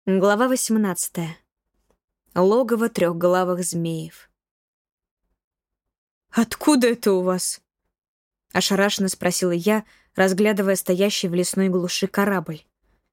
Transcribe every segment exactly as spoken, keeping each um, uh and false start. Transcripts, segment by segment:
Глава восемнадцатая. Логово трехглавых змеев. «Откуда это у вас?» — ошарашенно спросила я, разглядывая стоящий в лесной глуши корабль.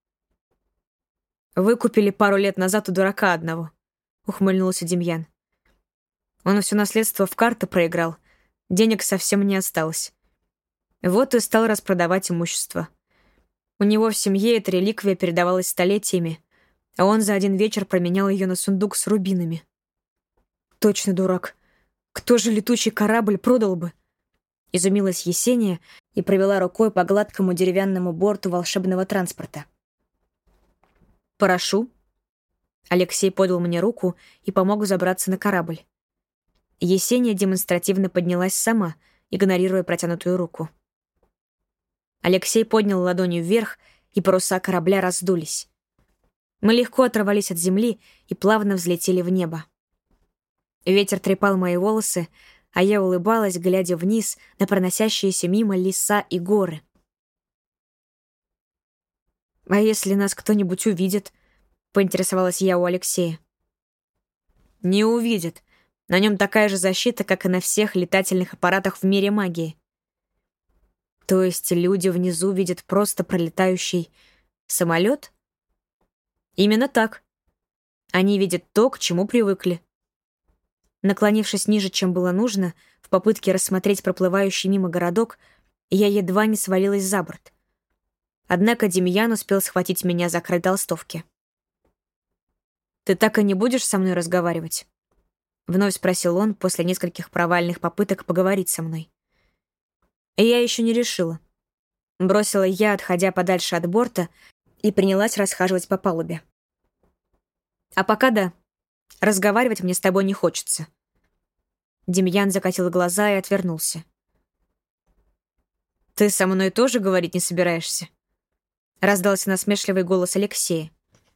«Выкупили пару лет назад у дурака одного», — ухмыльнулся Демьян. «Он все наследство в карты проиграл, денег совсем не осталось. Вот и стал распродавать имущество. У него в семье эта реликвия передавалась столетиями, а он за один вечер променял ее на сундук с рубинами. Точно дурак. Кто же летучий корабль продал бы?» Изумилась Есения и провела рукой по гладкому деревянному борту волшебного транспорта. «Прошу». Алексей подал мне руку и помог забраться на корабль. Есения демонстративно поднялась сама, игнорируя протянутую руку. Алексей поднял ладонью вверх, и паруса корабля раздулись. Мы легко оторвались от земли и плавно взлетели в небо. Ветер трепал мои волосы, а я улыбалась, глядя вниз на проносящиеся мимо леса и горы. «А если нас кто-нибудь увидит?» — поинтересовалась я у Алексея. «Не увидит. На нем такая же защита, как и на всех летательных аппаратах в мире магии». «То есть люди внизу видят просто пролетающий самолет?» «Именно так. Они видят то, к чему привыкли». Наклонившись ниже, чем было нужно, в попытке рассмотреть проплывающий мимо городок, я едва не свалилась за борт. Однако Демьян успел схватить меня за край толстовки. «Ты так и не будешь со мной разговаривать?» — вновь спросил он после нескольких провальных попыток поговорить со мной. И я еще не решила. Бросила я, отходя подальше от борта, и принялась расхаживать по палубе. «А пока да. Разговаривать мне с тобой не хочется». Демьян закатил глаза и отвернулся. «Ты со мной тоже говорить не собираешься?» Раздался насмешливый голос Алексея.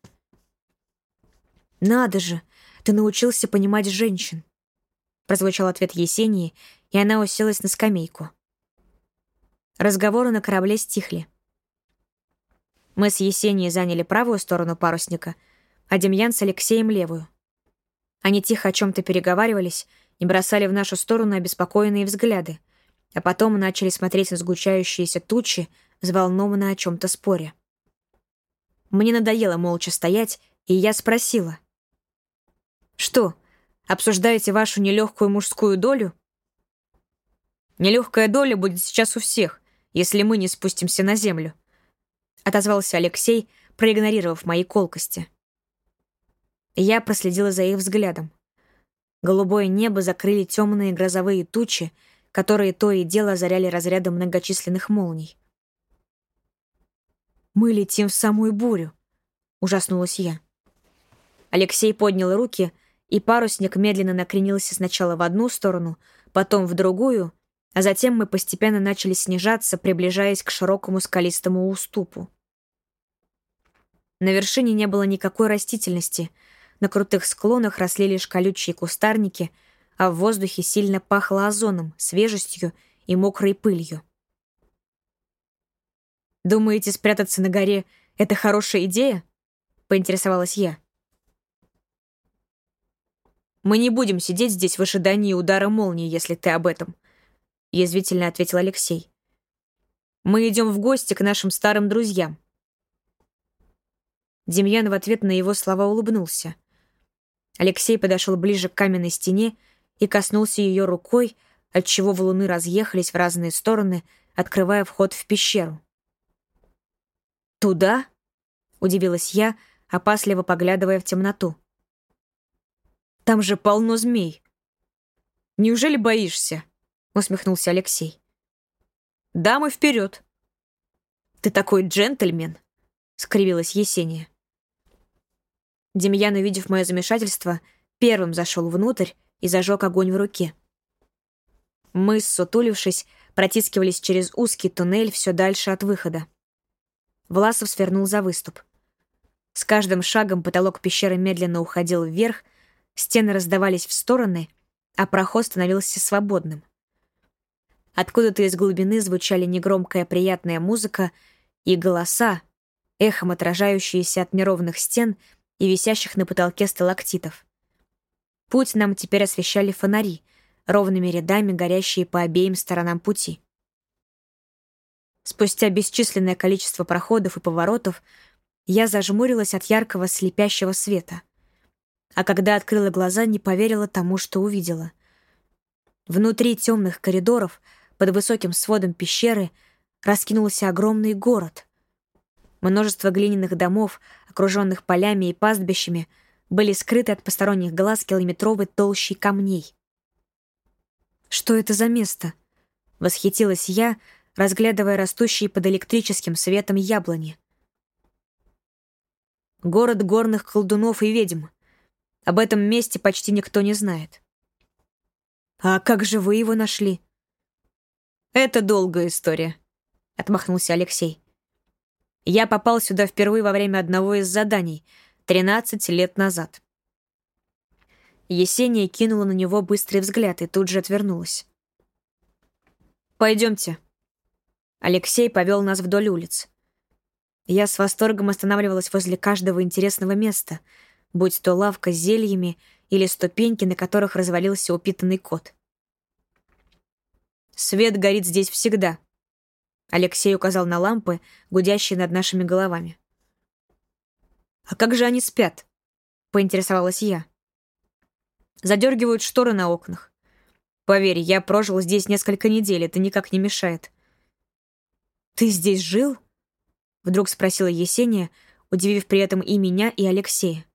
«Надо же, ты научился понимать женщин», прозвучал ответ Есении, и она уселась на скамейку. Разговоры на корабле стихли. Мы с Есенией заняли правую сторону парусника, а Демьян с Алексеем — левую. Они тихо о чем-то переговаривались и бросали в нашу сторону обеспокоенные взгляды, а потом начали смотреть на сгущающиеся тучи, взволнованно о чем-то споря. Мне надоело молча стоять, и я спросила. «Что, обсуждаете вашу нелегкую мужскую долю?» «Нелегкая доля будет сейчас у всех, если мы не спустимся на землю», отозвался Алексей, проигнорировав мои колкости. Я проследила за их взглядом. Голубое небо закрыли темные грозовые тучи, которые то и дело озаряли разряды многочисленных молний. «Мы летим в самую бурю», — ужаснулась я. Алексей поднял руки, и парусник медленно накренился сначала в одну сторону, потом в другую, а затем мы постепенно начали снижаться, приближаясь к широкому скалистому уступу. На вершине не было никакой растительности, на крутых склонах росли лишь колючие кустарники, а в воздухе сильно пахло озоном, свежестью и мокрой пылью. «Думаете, спрятаться на горе — это хорошая идея?» — поинтересовалась я. «Мы не будем сидеть здесь в ожидании удара молнии, если ты об этом», — язвительно ответил Алексей. «Мы идем в гости к нашим старым друзьям». Демьян в ответ на его слова улыбнулся. Алексей подошел ближе к каменной стене и коснулся ее рукой, отчего валуны разъехались в разные стороны, открывая вход в пещеру. «Туда?» — удивилась я, опасливо поглядывая в темноту. «Там же полно змей». «Неужели боишься?» — усмехнулся Алексей. «Дамы, вперед!» «Ты такой джентльмен!» — скривилась Есения. Демьян, увидев мое замешательство, первым зашел внутрь и зажег огонь в руке. Мы, ссутулившись, протискивались через узкий туннель все дальше от выхода. Власов свернул за выступ. С каждым шагом потолок пещеры медленно уходил вверх, стены раздавались в стороны, а проход становился свободным. Откуда-то из глубины звучали негромкая приятная музыка и голоса, эхом отражающиеся от неровных стен и висящих на потолке сталактитов. Путь нам теперь освещали фонари, ровными рядами горящие по обеим сторонам пути. Спустя бесчисленное количество проходов и поворотов я зажмурилась от яркого слепящего света. А когда открыла глаза, не поверила тому, что увидела. Внутри темных коридоров, под высоким сводом пещеры, раскинулся огромный город. Множество глиняных домов, окруженных полями и пастбищами, были скрыты от посторонних глаз километровой толщей камней. «Что это за место?» — восхитилась я, разглядывая растущие под электрическим светом яблони. «Город горных колдунов и ведьм. Об этом месте почти никто не знает». «А как же вы его нашли?» «Это долгая история», — отмахнулся Алексей. «Я попал сюда впервые во время одного из заданий, тринадцать лет назад». Есения кинула на него быстрый взгляд и тут же отвернулась. «Пойдемте». Алексей повел нас вдоль улиц. Я с восторгом останавливалась возле каждого интересного места, будь то лавка с зельями или ступеньки, на которых развалился упитанный кот. «Свет горит здесь всегда», — Алексей указал на лампы, гудящие над нашими головами. «А как же они спят?» — поинтересовалась я. «Задергивают шторы на окнах. Поверь, я прожил здесь несколько недель, это никак не мешает». «Ты здесь жил?» — вдруг спросила Есения, удивив при этом и меня, и Алексея.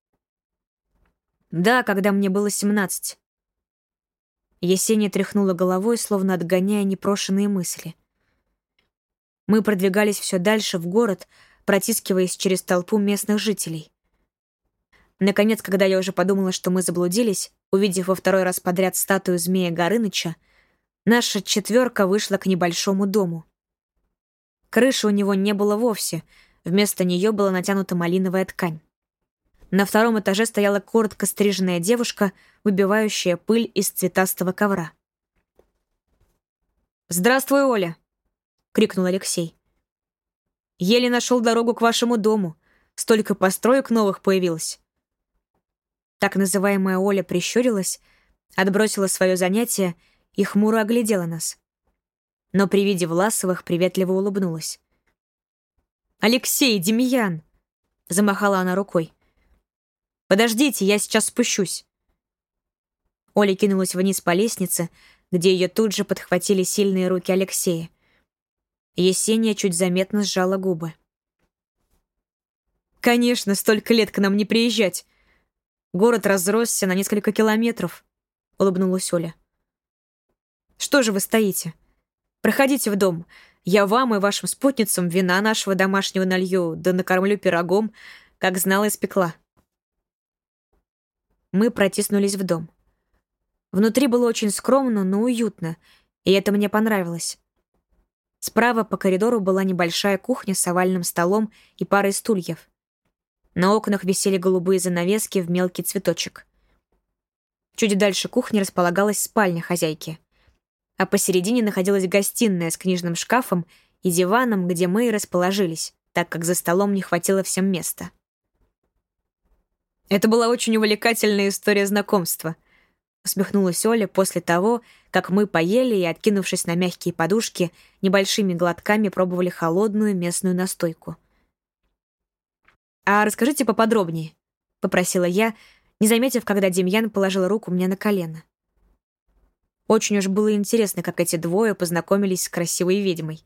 «Да, когда мне было семнадцать». Есения тряхнула головой, словно отгоняя непрошенные мысли. Мы продвигались все дальше в город, протискиваясь через толпу местных жителей. Наконец, когда я уже подумала, что мы заблудились, увидев во второй раз подряд статую змея Горыныча, наша четверка вышла к небольшому дому. Крыши у него не было вовсе, вместо нее была натянута малиновая ткань. На втором этаже стояла коротко стриженная девушка, выбивающая пыль из цветастого ковра. «Здравствуй, Оля!» — крикнул Алексей. «Еле нашел дорогу к вашему дому. Столько построек новых появилось». Так называемая Оля прищурилась, отбросила свое занятие и хмуро оглядела нас. Но при виде Власовых приветливо улыбнулась. «Алексей, Демьян!» — замахала она рукой. «Подождите, я сейчас спущусь». Оля кинулась вниз по лестнице, где ее тут же подхватили сильные руки Алексея. Есения чуть заметно сжала губы. «Конечно, столько лет к нам не приезжать. Город разросся на несколько километров», — улыбнулась Оля. «Что же вы стоите? Проходите в дом. Я вам и вашим спутницам вина нашего домашнего налью, да накормлю пирогом, как знала и спекла». Мы протиснулись в дом. Внутри было очень скромно, но уютно, и это мне понравилось. Справа по коридору была небольшая кухня с овальным столом и парой стульев. На окнах висели голубые занавески в мелкий цветочек. Чуть дальше кухни располагалась спальня хозяйки, а посередине находилась гостиная с книжным шкафом и диваном, где мы и расположились, так как за столом не хватило всем места. «Это была очень увлекательная история знакомства», — усмехнулась Оля после того, как мы поели и, откинувшись на мягкие подушки, небольшими глотками пробовали холодную местную настойку. «А расскажите поподробнее», — попросила я, не заметив, когда Демьян положил руку мне на колено. Очень уж было интересно, как эти двое познакомились с красивой ведьмой.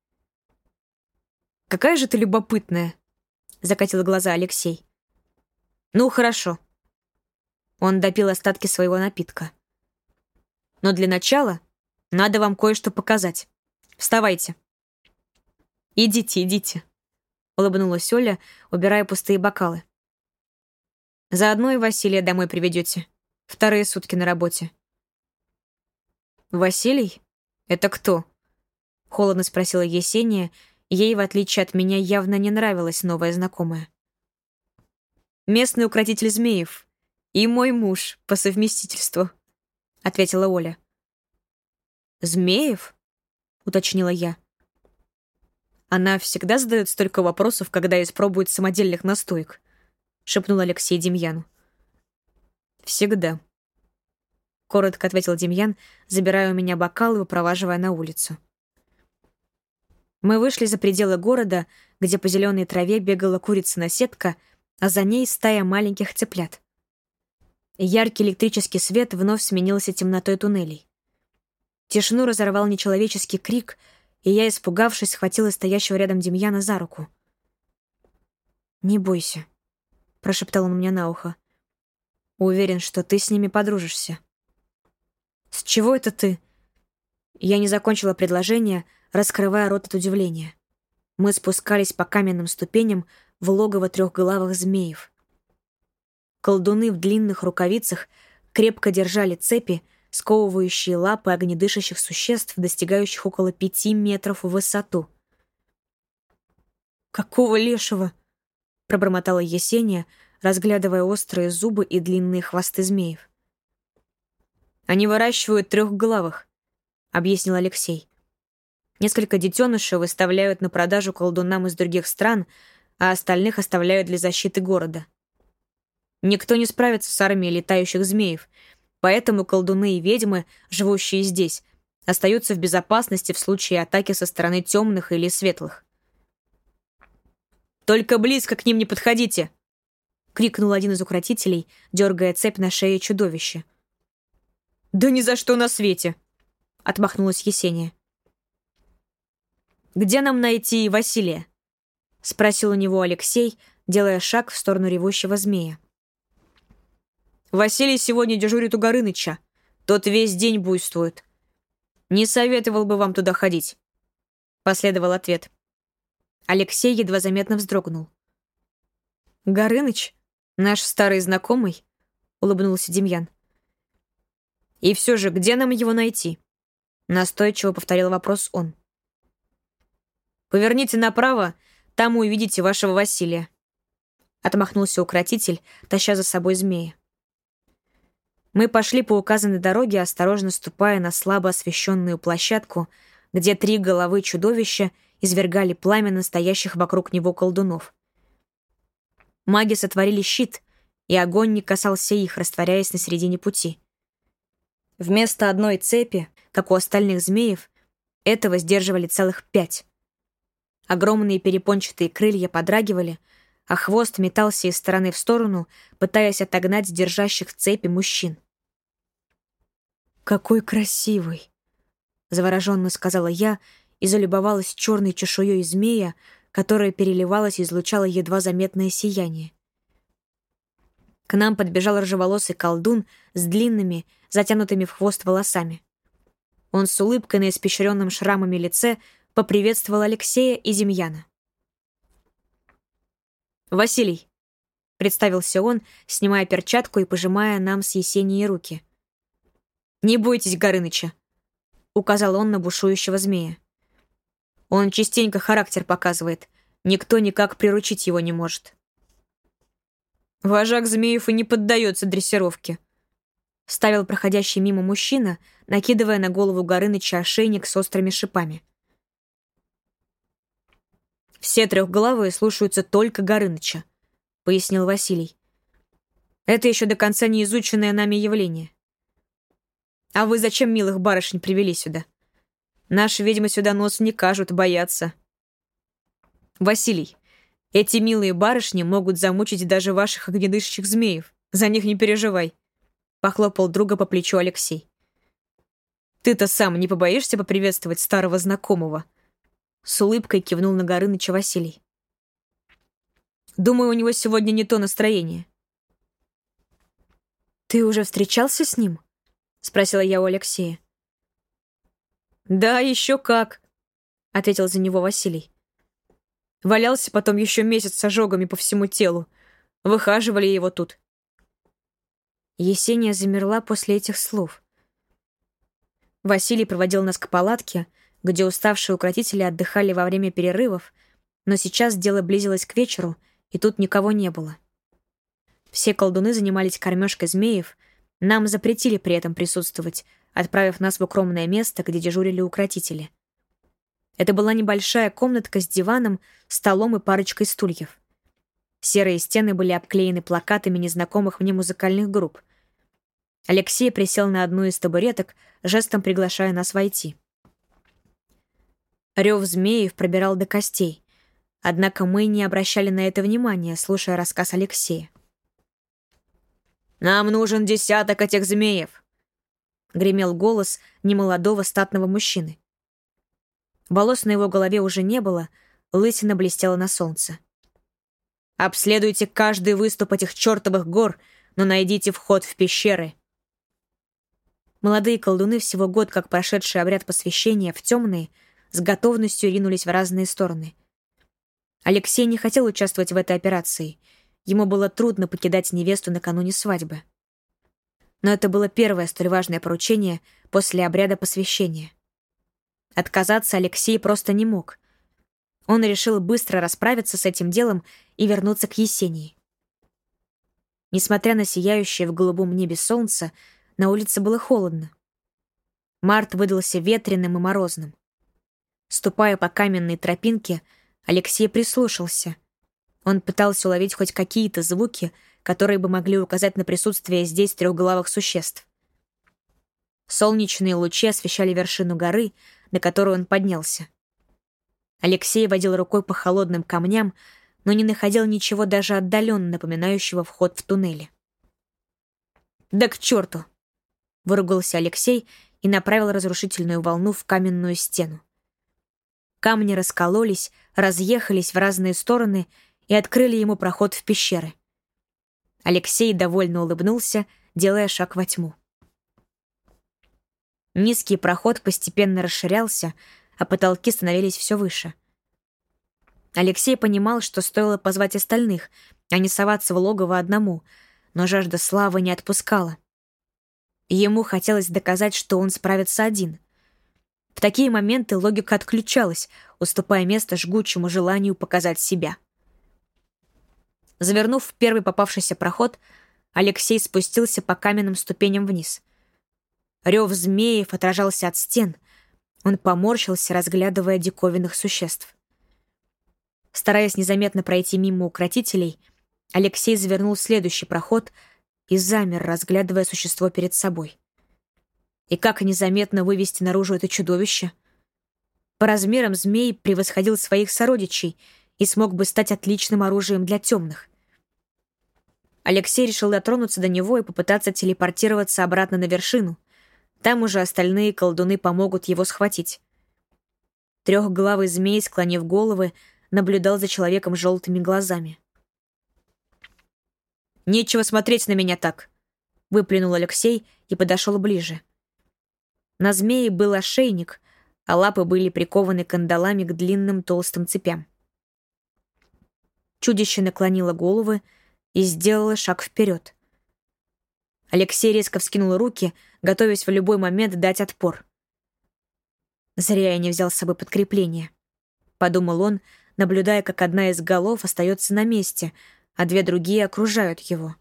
«Какая же ты любопытная», — закатил глаза Алексей. «Ну, хорошо». Он допил остатки своего напитка. «Но для начала надо вам кое-что показать. Вставайте». «Идите, идите», — улыбнулась Оля, убирая пустые бокалы. «Заодно и Василия домой приведете. Вторые сутки на работе». «Василий? Это кто?» — холодно спросила Есения. Ей, в отличие от меня, явно не нравилась новая знакомая. «Местный укротитель змеев и мой муж по совместительству», — ответила Оля. «Змеев?» — уточнила я. Она всегда задает столько вопросов, когда испробует самодельных настоек. — шепнул Алексей Демьяну. «Всегда», — коротко ответил Демьян, забирая у меня бокал и выпроваживая на улицу. Мы вышли за пределы города, где по зеленой траве бегала курица-наседка, а за ней стая маленьких цыплят. Яркий электрический свет вновь сменился темнотой туннелей. Тишину разорвал нечеловеческий крик, и я, испугавшись, схватила стоящего рядом Демьяна за руку. «Не бойся», — прошептал он мне на ухо. «Уверен, что ты с ними подружишься». «С чего это ты?» Я не закончила предложение, раскрывая рот от удивления. Мы спускались по каменным ступеням в логово трехглавых змеев. Колдуны в длинных рукавицах крепко держали цепи, сковывающие лапы огнедышащих существ, достигающих около пяти метров в высоту. «Какого лешего?» — пробормотала Есения, разглядывая острые зубы и длинные хвосты змеев. «Они выращивают трехглавых», — объяснил Алексей. «Несколько детенышей выставляют на продажу колдунам из других стран, а остальных оставляют для защиты города. Никто не справится с армией летающих змеев, поэтому колдуны и ведьмы, живущие здесь, остаются в безопасности в случае атаки со стороны темных или светлых». «Только близко к ним не подходите!» — крикнул один из укротителей, дергая цепь на шее чудовища. «Да ни за что на свете!» — отмахнулась Есения. «Где нам найти Василия?» — спросил у него Алексей, делая шаг в сторону ревущего змея. «Василий сегодня дежурит у Горыныча. Тот весь день буйствует. Не советовал бы вам туда ходить», — последовал ответ. Алексей едва заметно вздрогнул. «Горыныч? Наш старый знакомый?» — улыбнулся Демьян. «И все же, где нам его найти?» — настойчиво повторил вопрос он. «Поверните направо, там увидите вашего Василия», — отмахнулся укротитель, таща за собой змея. Мы пошли по указанной дороге, осторожно ступая на слабо освещенную площадку, где три головы чудовища извергали пламя настоящих вокруг него колдунов. Маги сотворили щит, и огонь не касался их, растворяясь на середине пути. Вместо одной цепи, как у остальных змеев, этого сдерживали целых пять. Огромные перепончатые крылья подрагивали, а хвост метался из стороны в сторону, пытаясь отогнать держащих цепи мужчин. «Какой красивый!» — завороженно сказала я и залюбовалась черной чешуей змея, которая переливалась и излучала едва заметное сияние. К нам подбежал рыжеволосый колдун с длинными, затянутыми в хвост волосами. Он с улыбкой на испещренном шрамами лице поприветствовал Алексея и Демьяна. «Василий», — представился он, снимая перчатку и пожимая нам с Есенией руки. «Не бойтесь Горыныча», — указал он на бушующего змея. «Он частенько характер показывает. Никто никак приручить его не может». «Вожак змеев и не поддается дрессировке», — вставил проходящий мимо мужчина, накидывая на голову Горыныча ошейник с острыми шипами. «Все трехглавые слушаются только Горыныча», — пояснил Василий. «Это еще до конца не изученное нами явление. А вы зачем милых барышень привели сюда? Наши ведьмы сюда нос не кажут, боятся». «Василий, эти милые барышни могут замучить даже ваших огнедышащих змеев. За них не переживай», — похлопал друга по плечу Алексей. «Ты-то сам не побоишься поприветствовать старого знакомого?» С улыбкой кивнул на Горыныча Василий. «Думаю, у него сегодня не то настроение». «Ты уже встречался с ним?» — спросила я у Алексея. «Да, еще как», — ответил за него Василий. «Валялся потом еще месяц с ожогами по всему телу. Выхаживали его тут». Есения замерла после этих слов. Василий проводил нас к палатке, где уставшие укротители отдыхали во время перерывов, но сейчас дело близилось к вечеру, и тут никого не было. Все колдуны занимались кормежкой змеев, нам запретили при этом присутствовать, отправив нас в укромное место, где дежурили укротители. Это была небольшая комнатка с диваном, столом и парочкой стульев. Серые стены были обклеены плакатами незнакомых мне музыкальных групп. Алексей присел на одну из табуреток, жестом приглашая нас войти. Рев змеев пробирал до костей, однако мы не обращали на это внимания, слушая рассказ Алексея. «Нам нужен десяток этих змеев!» — гремел голос немолодого статного мужчины. Волос на его голове уже не было, лысина блестела на солнце. «Обследуйте каждый выступ этих чертовых гор, но найдите вход в пещеры!» Молодые колдуны, всего год как прошедший обряд посвящения в темные, с готовностью ринулись в разные стороны. Алексей не хотел участвовать в этой операции. Ему было трудно покидать невесту накануне свадьбы. Но это было первое столь важное поручение после обряда посвящения. Отказаться Алексей просто не мог. Он решил быстро расправиться с этим делом и вернуться к Есении. Несмотря на сияющее в голубом небе солнце, на улице было холодно. Март выдался ветреным и морозным. Ступая по каменной тропинке, Алексей прислушался. Он пытался уловить хоть какие-то звуки, которые бы могли указать на присутствие здесь трехглавых существ. Солнечные лучи освещали вершину горы, на которую он поднялся. Алексей водил рукой по холодным камням, но не находил ничего даже отдаленно напоминающего вход в туннели. «Да к черту!» — выругался Алексей и направил разрушительную волну в каменную стену. Камни раскололись, разъехались в разные стороны и открыли ему проход в пещеры. Алексей довольно улыбнулся, делая шаг во тьму. Низкий проход постепенно расширялся, а потолки становились все выше. Алексей понимал, что стоило позвать остальных, а не соваться в логово одному, но жажда славы не отпускала. Ему хотелось доказать, что он справится один. В такие моменты логика отключалась, уступая место жгучему желанию показать себя. Завернув в первый попавшийся проход, Алексей спустился по каменным ступеням вниз. Рев змеев отражался от стен. Он поморщился, разглядывая диковинных существ. Стараясь незаметно пройти мимо укротителей, Алексей завернул в следующий проход и замер, разглядывая существо перед собой. И как незаметно вывести наружу это чудовище? По размерам змей превосходил своих сородичей и смог бы стать отличным оружием для темных. Алексей решил дотронуться до него и попытаться телепортироваться обратно на вершину. Там уже остальные колдуны помогут его схватить. Трехглавый змей, склонив головы, наблюдал за человеком желтыми глазами. «Нечего смотреть на меня так!» — выплюнул Алексей и подошел ближе. На змее был ошейник, а лапы были прикованы кандалами к длинным толстым цепям. Чудище наклонило головы и сделало шаг вперед. Алексей резко вскинул руки, готовясь в любой момент дать отпор. «Зря я не взял с собой подкрепление», — подумал он, наблюдая, как одна из голов остается на месте, а две другие окружают его.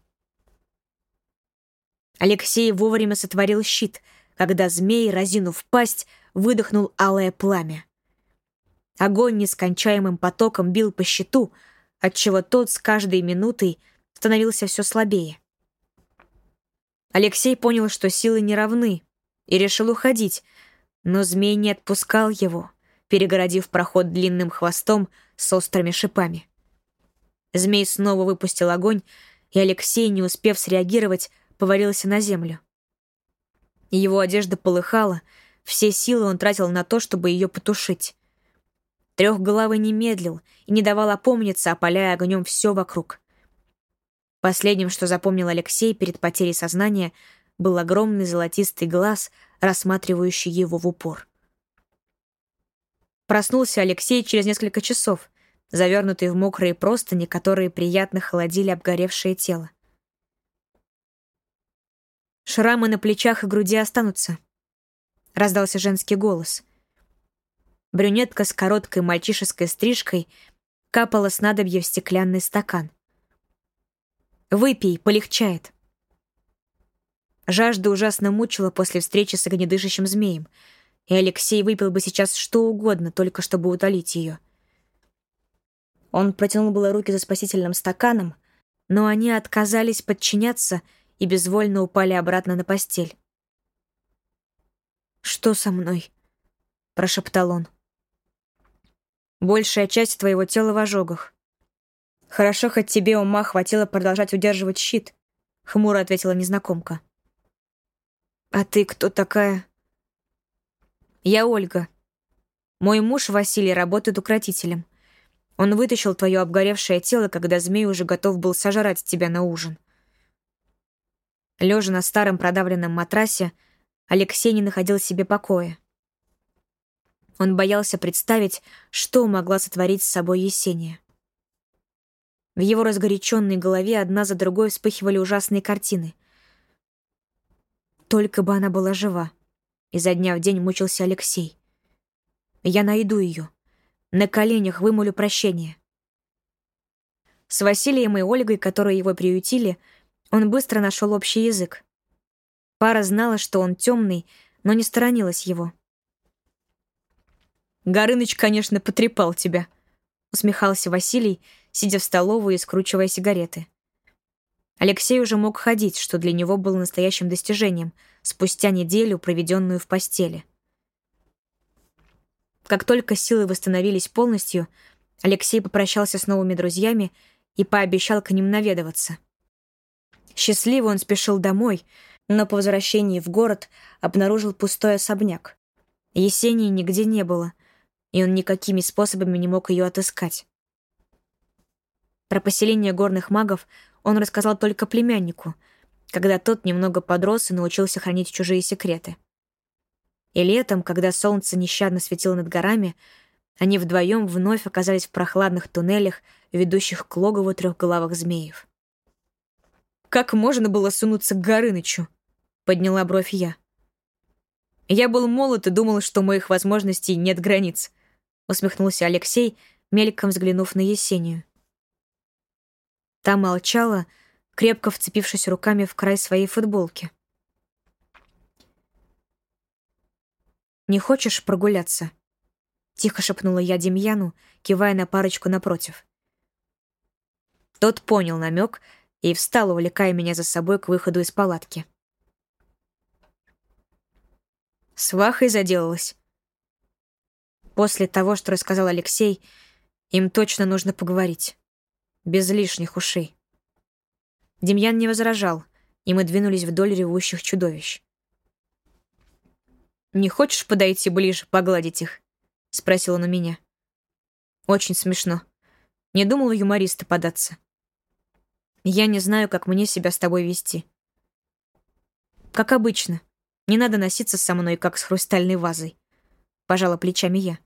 Алексей вовремя сотворил щит, когда змей, разинув пасть, выдохнул алое пламя. Огонь нескончаемым потоком бил по щиту, отчего тот с каждой минутой становился все слабее. Алексей понял, что силы не равны, и решил уходить, но змей не отпускал его, перегородив проход длинным хвостом с острыми шипами. Змей снова выпустил огонь, и Алексей, не успев среагировать, повалился на землю. Его одежда полыхала, все силы он тратил на то, чтобы ее потушить. Трехглавый не медлил и не давал опомниться, опаляя огнем все вокруг. Последним, что запомнил Алексей перед потерей сознания, был огромный золотистый глаз, рассматривающий его в упор. Проснулся Алексей через несколько часов, завернутый в мокрые простыни, которые приятно холодили обгоревшее тело. «Шрамы на плечах и груди останутся», — раздался женский голос. Брюнетка с короткой мальчишеской стрижкой капала снадобье в стеклянный стакан. «Выпей, полегчает». Жажда ужасно мучила после встречи с огнедышащим змеем, и Алексей выпил бы сейчас что угодно, только чтобы утолить ее. Он протянул было руки за спасительным стаканом, но они отказались подчиняться и безвольно упали обратно на постель. «Что со мной?» — прошептал он. «Большая часть твоего тела в ожогах. Хорошо, хоть тебе ума хватило продолжать удерживать щит», — хмуро ответила незнакомка. «А ты кто такая?» «Я Ольга. Мой муж Василий работает укротителем. Он вытащил твое обгоревшее тело, когда змей уже готов был сожрать тебя на ужин». Лежа на старом продавленном матрасе, Алексей не находил себе покоя. Он боялся представить, что могла сотворить с собой Есения. В его разгоряченной голове одна за другой вспыхивали ужасные картины. Только бы она была жива. Изо дня в день мучился Алексей. Я найду ее. На коленях вымолю прощения. С Василием и Ольгой, которые его приютили, он быстро нашел общий язык. Пара знала, что он темный, но не сторонилась его. «Горыныч, конечно, потрепал тебя», — усмехался Василий, сидя в столовой и скручивая сигареты. Алексей уже мог ходить, что для него было настоящим достижением, спустя неделю, проведенную в постели. Как только силы восстановились полностью, Алексей попрощался с новыми друзьями и пообещал к ним наведываться. Счастливо он спешил домой, но по возвращении в город обнаружил пустой особняк. Есении нигде не было, и он никакими способами не мог ее отыскать. Про поселение горных магов он рассказал только племяннику, когда тот немного подрос и научился хранить чужие секреты. И летом, когда солнце нещадно светило над горами, они вдвоем вновь оказались в прохладных туннелях, ведущих к логову трехголовых змеев. «Как можно было сунуться к Горынычу?» — подняла бровь я. «Я был молод и думал, что у моих возможностей нет границ», — усмехнулся Алексей, мельком взглянув на Есению. Та молчала, крепко вцепившись руками в край своей футболки. «Не хочешь прогуляться?» — тихо шепнула я Демьяну, кивая на парочку напротив. Тот понял намек и встал, увлекая меня за собой к выходу из палатки. С Вахой заделалась. После того, что рассказал Алексей, им точно нужно поговорить. Без лишних ушей. Демьян не возражал, и мы двинулись вдоль ревущих чудовищ. «Не хочешь подойти ближе, погладить их?» — спросил он у меня. «Очень смешно. Не думал в юмориста податься. Я не знаю, как мне себя с тобой вести. Как обычно. Не надо носиться со мной, как с хрустальной вазой», — пожала плечами я.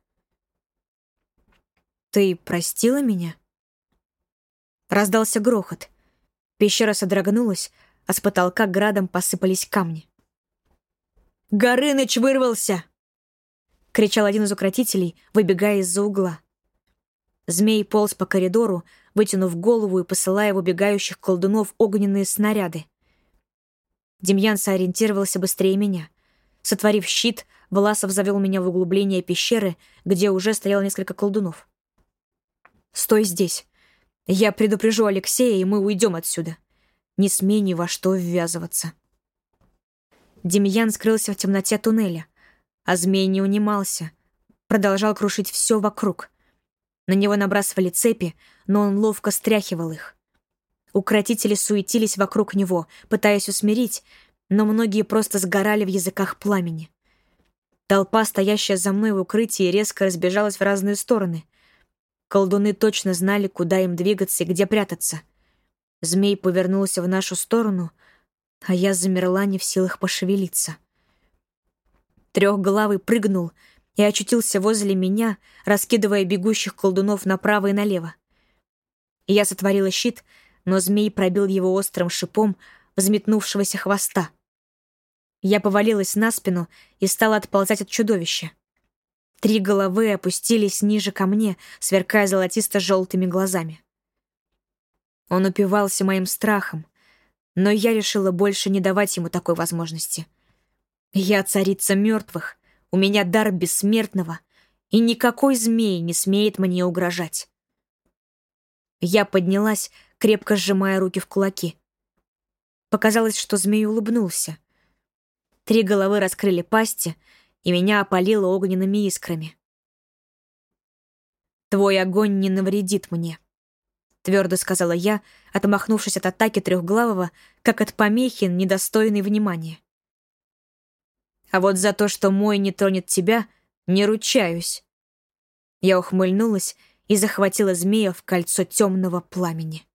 «Ты простила меня?» Раздался грохот. Пещера содрогнулась, а с потолка градом посыпались камни. «Горыныч вырвался!» — кричал один из укротителей, выбегая из-за угла. Змей полз по коридору, вытянув голову и посылая в убегающих колдунов огненные снаряды. Демьян сориентировался быстрее меня. Сотворив щит, Власов завел меня в углубление пещеры, где уже стояло несколько колдунов. «Стой здесь. Я предупрежу Алексея, и мы уйдем отсюда. Не смей ни во что ввязываться». Демьян скрылся в темноте туннеля, а змей не унимался, продолжал крушить все вокруг. На него набрасывали цепи, но он ловко стряхивал их. Укротители суетились вокруг него, пытаясь усмирить, но многие просто сгорали в языках пламени. Толпа, стоящая за мной в укрытии, резко разбежалась в разные стороны. Колдуны точно знали, куда им двигаться и где прятаться. Змей повернулся в нашу сторону, а я замерла, не в силах пошевелиться. Трехглавый прыгнул и очутился возле меня, раскидывая бегущих колдунов направо и налево. Я сотворила щит, но змей пробил его острым шипом взметнувшегося хвоста. Я повалилась на спину и стала отползать от чудовища. Три головы опустились ниже ко мне, сверкая золотисто-желтыми глазами. Он упивался моим страхом, но я решила больше не давать ему такой возможности. Я царица мертвых, у меня дар бессмертного, и никакой змей не смеет мне угрожать. Я поднялась, крепко сжимая руки в кулаки. Показалось, что змей улыбнулся. Три головы раскрыли пасти, и меня опалило огненными искрами. «Твой огонь не навредит мне», — твердо сказала я, отмахнувшись от атаки трехглавого, как от помехи, недостойной внимания. «А вот за то, что мой не тронет тебя, не ручаюсь». Я ухмыльнулась и захватила змея в кольцо темного пламени.